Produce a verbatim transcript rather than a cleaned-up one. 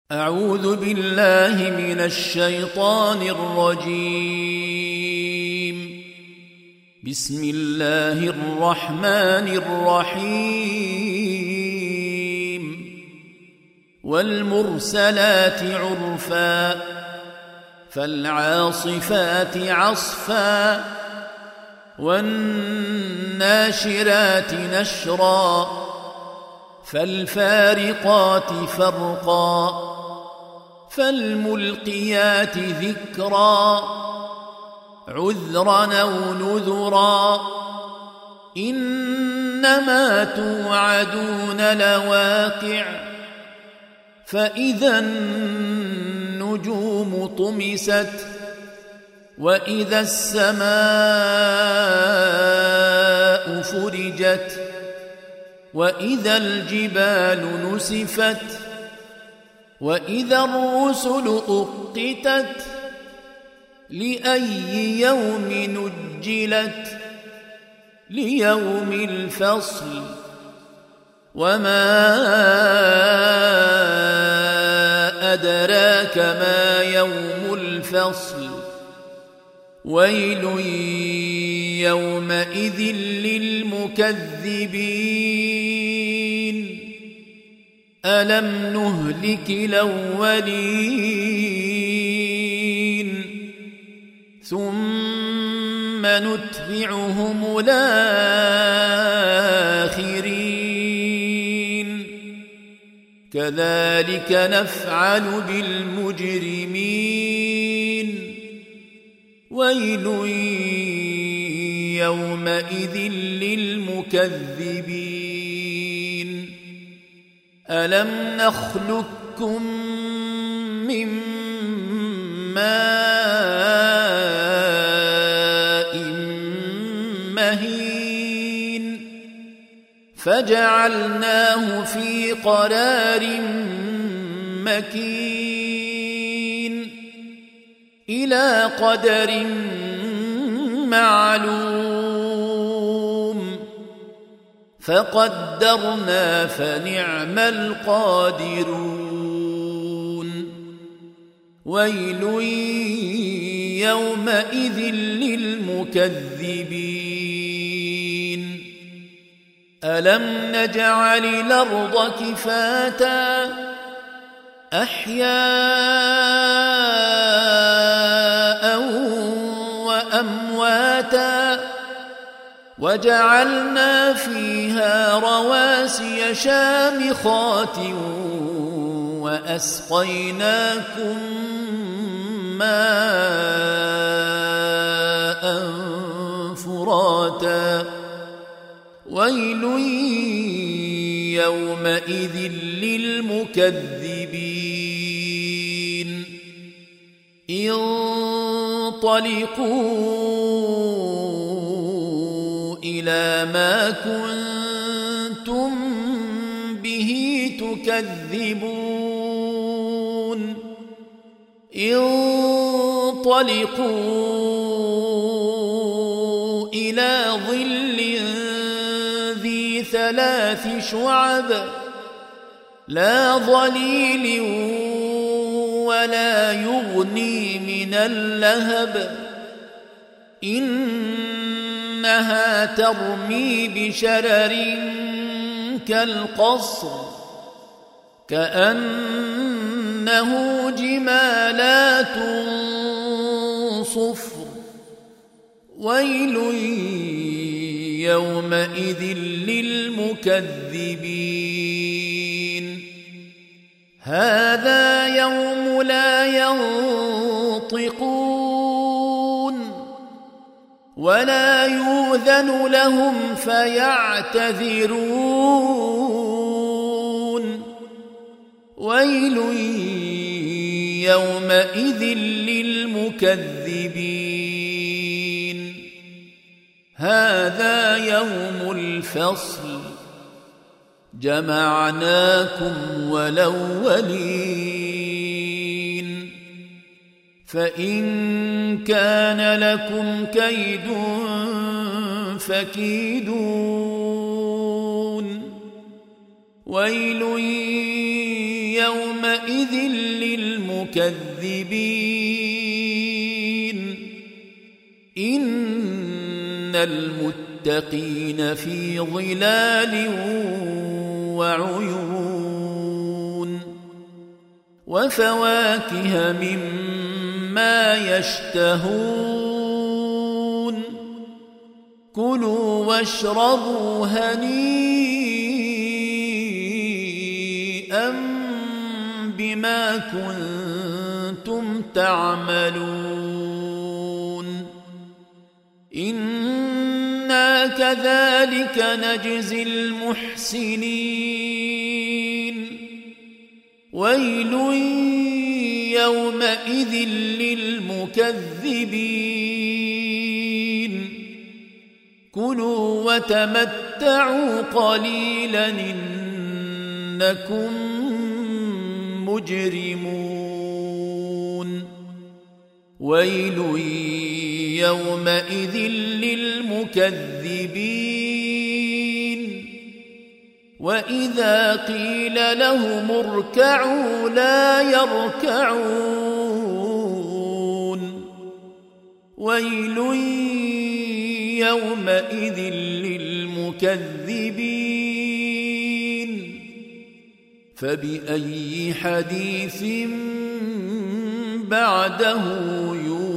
أعوذ بالله من الشيطان الرجيم. بسم الله الرحمن الرحيم. والمرسلات عرفا فالعاصفات عصفا والناشرات نشرا فالفارقات فرقا فالملقيات ذكرا عذرا أو نذرا إنما توعدون لواقع فإذا النجوم طمست وإذا السماء فرجت وإذا الجبال نسفت وإذا الرسل أقتت لأي يوم نجلت ليوم الفصل وما أدراك ما يوم الفصل ويل يومئذ للمكذبين ألم نهلك الأولين ثم نتبعهم الآخرين كذلك نفعل بالمجرمين ويل يومئذ للمكذبين ألم نخلقكم من ماء مهين فجعلناه في قرار مكين إلى قدر معلوم فقدرنا فنعم القادرون ويل يومئذ للمكذبين ألم نجعل الأرض كفاتا أحياء وأمواتا وجعلنا فيها رواسي شامخات وأسقيناكم ماء فراتا ويل يومئذ للمكذبين انطلقوا إلى ما كنتم به تكذبون انطلقوا إلى ظل ذي ثلاث شعب لا ظليل ولا يغني من اللهب إنها ترمي بشرر كالقصر كأنه جمالات صفر ويل يومئذ للمكذبين هذا يوم لا ينطقون ولا يؤذن لهم فيعتذرون ويل يومئذ للمكذبين هذا يوم الفصل جمعناكم والأولين فإن كان لكم كيد فكيدون ويل يومئذ يومئذ للمكذبين إن المتقين في ظلال وعيون وفواكه مما يشتهون كلوا واشربوا هنيئا بما كنتم تعملون إنا كذلك نجزي المحسنين ويل يومئذ للمكذبين كلوا وتمتعوا قليلا إنكم مجرمون ويل يومئذ للمكذبين وإذا قيل لهم اركعوا لا يركعون ويل يومئذ للمكذبين فبأي حديث بعده يؤمنون